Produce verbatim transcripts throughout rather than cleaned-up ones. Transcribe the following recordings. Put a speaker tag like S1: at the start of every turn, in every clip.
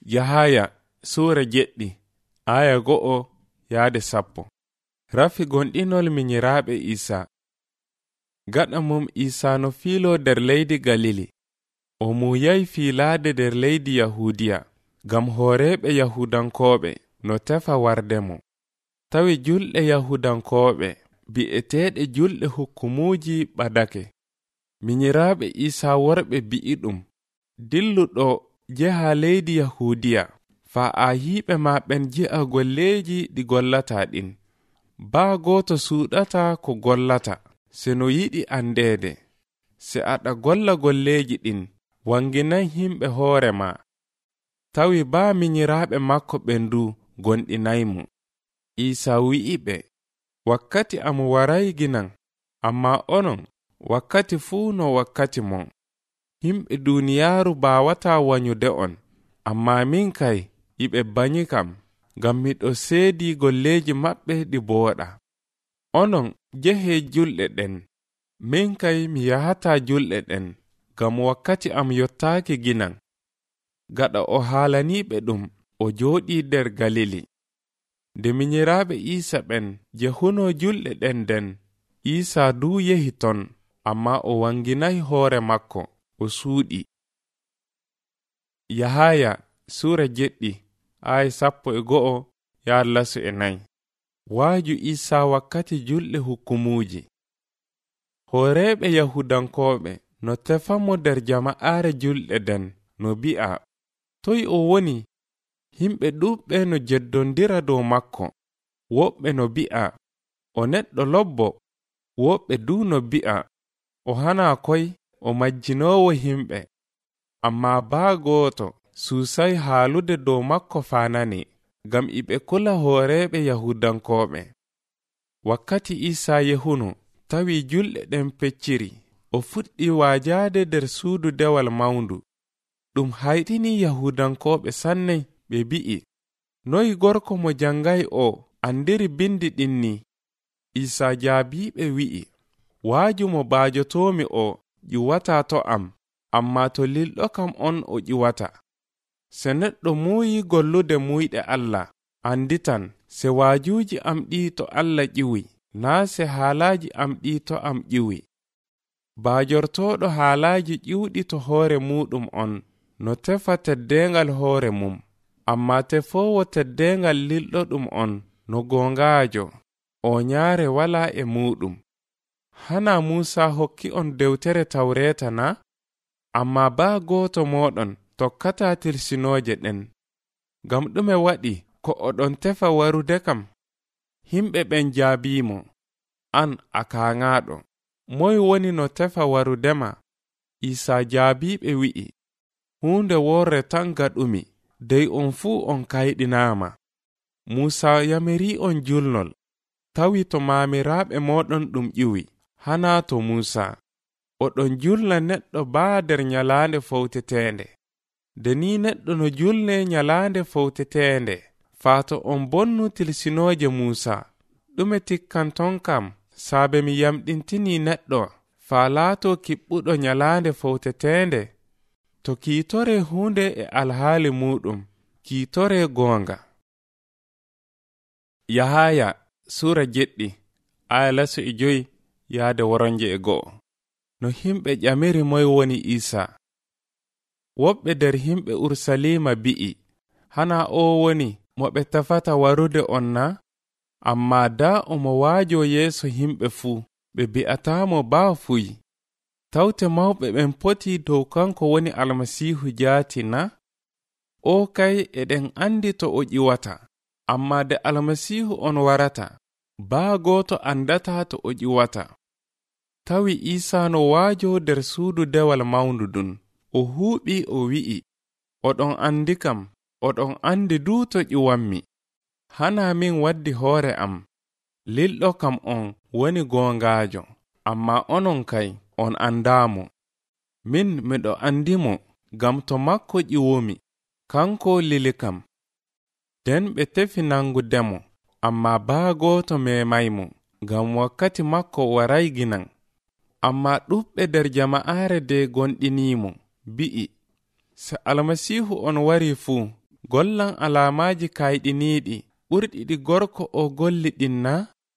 S1: Yahaya suura jeɗɗi aya go'o yaade sappo. Rafi gonɗinol minyiraaɓe Isa. Gaɗa mum Isa no fiilo nder leydi Galili. O muuyay fiilaade nder leydi Yahudiya, ngam hooreeɓe Yahudankooɓe no tefa warde mo. Tawi julɗe Yahudankooɓe bi'eteeɗe julɗe hukkumuuji ɓadake. Minyiraaɓe Isa worɓe bi'i ɗum, dillu ɗo jeha leydi Yahudiya, faa a yiɓe ma ɓen ji'a golleeji ɗi gollata ɗin. Baa gooto suuɗata ko gollata, se no yiɗi andeede. Se aɗa golla golleeji ɗin, wanginay himɓe hoore ma. Tawi baa minyiraaɓe makko ɓendu gonɗinaymo. Isa wi'i ɓe, wakkati am waray ginan, amma onon wakkati fuu no wakkati mon. Himɓe duuniyaaru baawata wanyude on, amma min kay iɓe banyi kam, ngam miɗo seedi golleeji maɓɓe ɗi booɗa. Onon jehe julɗe ɗen, min kay mi yahata julɗe ɗen, ngam wakkati am yottaaki ginan. Gaɗa o haalaniiɓe ɗum, o jooɗii nder Galili. Nde minyiraaɓe Isa ɓen jehuno julɗe ɗen den, Isa duu yehi ton, amma o wanginay hoore makko, o suuɗi. Yahaya suura jeɗɗi aya sappo e go'o yaade lasu e nayi. Waaju Isa wakkati julɗe hukkumuuji. Hooreeɓe Yahudankooɓe no tefamo nder jama'aare julɗe den, no bi'a, toy o woni? Himɓe ɗuɓɓe no jeddondira dow makko. Woɓɓe no bi'a, o neɗɗo lobbo. Woɓɓe duu no bi'a, o hana koy, o majjinoowo himɓe. Amma baa gooto suusay haalude dow makko faanani, ngam iɓe kula hooreeɓe Yahudankooɓe. Wakkati Isa yehuno, tawi julɗe ɗen pecciri, o fuɗɗi waajaade nder suudu dewal mawndu. Ɗum hayɗini Yahudankooɓe sanne, ɓe bi'i, noy gorko mo jangay o andiri bindi ɗin ni? Isa jaabiɓe wi'i, waaju mo baajotoomi o ƴiwata to am, amma to lilɗo kam on o ƴiwata. Se neɗɗo muuyi gollude muyɗe Allah, anditan se waajuuji am ɗi to Allah ƴiwi, naa se haalaaji am ɗi to am ƴiwi. Baajortooɗo haalaaji ƴiwɗi to hoore muɗum on, no tefa teddeengal hoore mum, amma tefoowo teddeengal lilɗo ɗum on, no goongaajo, o nyaare walaa e muɗum. Hana Muusa hokki on dewtere Tawreeta na? Amma baa gooto mooɗon tokkata tirsinooje ɗen. Ngam ɗume waɗi ko oɗon tefa warude kam? Himɓe ɓen jaabiimo, an a kaaŋaaɗo. Moy woni no tefa warudema? Isa jaabiɓe wi'i, huunde worre tan gaɗumi, dey on fuu on kayɗinaama. Muusa yamiri on julnol, tawi to maamiraaɓe mooɗon ɗum ƴiwi, hana to Muusa. Oɗon julna neɗɗo baa nder nyalaande fowteteende. De ni neɗɗo no julne nyalaande fowteteende, faa to on bonnu tilsinooje Muusa. Ɗume tikkanton kam, saabe mi yamɗintini neɗɗo, faa laato kiɓɓuɗo nyalaande fowteteende? To kiitore hunde e alhaali muɗum, kiitore goonga. Yahaya suura jeɗɗi aya lasu e joyi yaade woronje e go'o. No himɓe ƴamiri moy woni Isa. Woɓɓe nder himɓe Urusalima bi'i, hana o woni mo ɓe tafata warude on na? Amma da omo waajo yeeso himɓe fuu, ɓe bi'atamo baa fuyi. Tawte mawɓe ɓen poti dow kanko woni Almasiihu jaati na? O kay eɗen andi to o ƴiwata, amma de Almasiihu on warata, baa gooto andata to o ƴiwata. Tawi Isa no waajo nder suudu dewal mawndu dun, o huuɓi o wi'i, oɗon andi kam, oɗon andi duu to ƴiwanmi. Hana min waddi hoore am, lilɗo kam on woni goongaajo, amma onon kay on andaamo. Min miɗo andimo, ngam to makko ƴiwomi, kanko lili kam. Den ɓe tefi nangudemo, amma baa gooto memaymo, ngam wakkati makko waray ginan. Amma ɗuɓɓe nder jama'aare de gonɗinimo, bi'i, se Almasiihu on wari fuu, gollan alamaaji kayɗiniiɗi ɓurɗi ɗi gorko o golli ɗin na?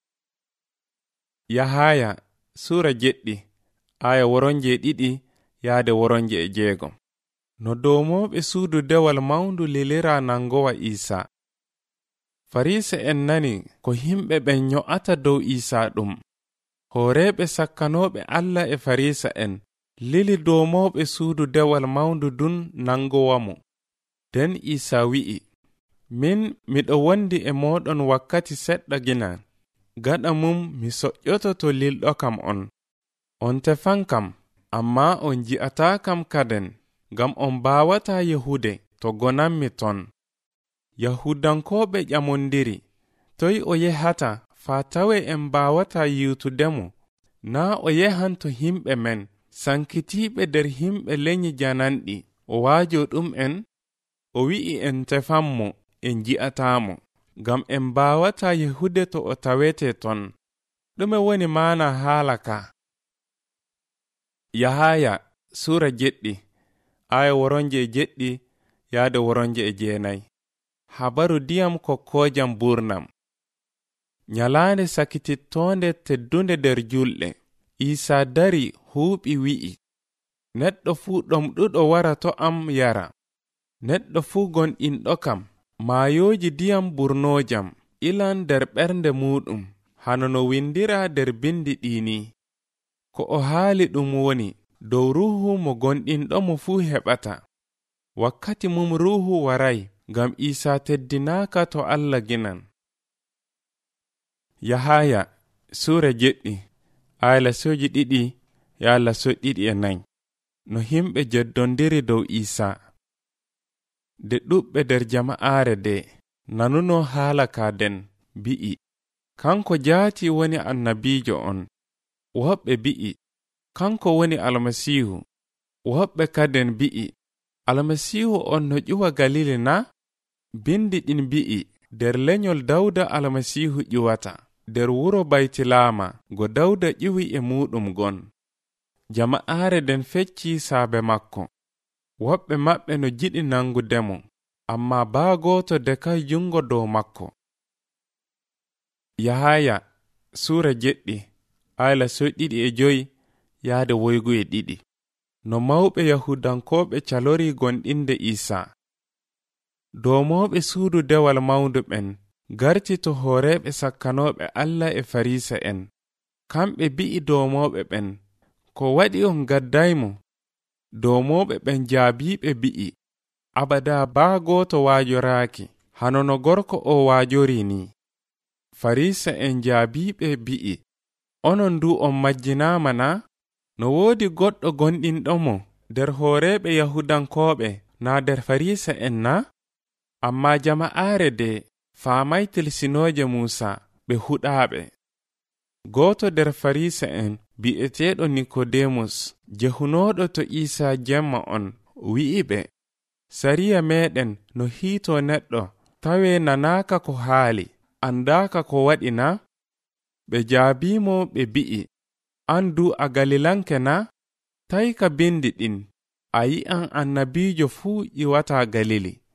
S1: Yahaya Sura jeɗɗi aya woronje ɗiɗi yaade woronje e jeegom. No doomooɓe suudu dewal mawndu lilira nangowa Iisaa. Farisa en nani ko himɓe ɓen nyo'ata dow Iisaa ɗum. Hooreeɓe sakkanooɓe Allah e farisa en lili doomooɓe suudu dewal mawndu dun nangowa mo. Den Iisaa wi'i, min miɗo wondi e mooɗon wakkati seɗɗa gina, gaɗa mum mi soƴƴoto to lilɗo kam on. On tefan kam, amma on ji'ataa kam kaden, ngam on baawata yehude to gonanmi ton. Yahudankooɓe ƴamondiri, toy o yehata faa tawe en baawata yiwtudemo, naa o yehan to himɓe men sankitiiɓe nder himɓe lenyi jananɗi o waajo ɗum en? O wi'i en tefanmo en ji'ataamo, ngam en baawata yehude to o tawete ton. Ɗume woni maana haala ka? Yahaya Sura jeɗɗi aya woronje jeɗɗi yaade woronje e jeenayi. Habaru diyam kokkoojam burnam. Nyalaande sakitittoonde teddunde nder julɗe, Iisaa dari huuɓi wi'i, neɗɗo fuu ɗomɗuɗo wara to am yara. Neɗɗo fuu gonɗinɗo kam, maayooji diyam burnoojam ilan nder ɓernde muɗum, hano no windira nder bindi ɗini. Ko o haali ɗum woni dow ruuhu mo gonɗinɗo mo fuu heɓata. Wakkati mum ruuhu waray, ngam Iisaa teddinaaka to Allah ginan. Yahaya Sura jeɗɗi aya lasoji ɗiɗi ya laso ɗiɗi e nayi. No himɓe jeddondiri dow Iisaa. De ɗuɓɓe nder jama'aare de nanuno haala ka den bi'i, kanko jaati woni annabiijo on. Woɓɓe bi'i, kanko woni almasiihu. Woɓɓe kaden bi'i, almasiihu on no ƴuwa Galili na? Bindi ɗin bi'i, nder lenyol Dawda almasiihu ƴuwata, nder wuro Baytilama go Dawda ƴuwi e muɗum gon. Jama'aare den fecci saabe makko. Woɓɓe maɓɓe no jiɗi nangudemo, amma baa gooto dekay jungo dow makko. Yahaya Sura jeɗɗi aya laso ɗiɗi e joyi yaade woygu e ɗiɗi. No mawɓe Yahudankooɓe calori gonɗinde Iisaa. Doomooɓe suudu dewal mawndu ɓen garti to hooreeɓe sakkanooɓe Allah e farisa en. Kamɓe bi'i doomooɓe ɓen, ko waɗi on gaddaymo? Doomooɓe ɓen jaabiiɓe bi'i, abada baa gooto waajoraaki, hano no gorko o waajori ni. Farisa en jaabiiɓe bi'i, onon du on majjinaama na? No woodi goɗɗo gonɗinɗo mo nder hooreeɓe Yahudankooɓe naa nder farisa en na? Amma jama'aare de faamay tilsinooje Muusa ɓe huɗaaɓe. Gooto nder farisa en bi'eteeɗo Nikodemus, jehunooɗo to Iisaa jemma on, wi'i ɓe, sariya meɗen no hiito neɗɗo tawe nanaaka ko haali, andaaka ko waɗi na? Ɓe jaabiimo ɓe bi'i, an du a Galilanke na? Tawi ka bindi ɗin, a yi'an annabiijo fuu ƴiwata Galili.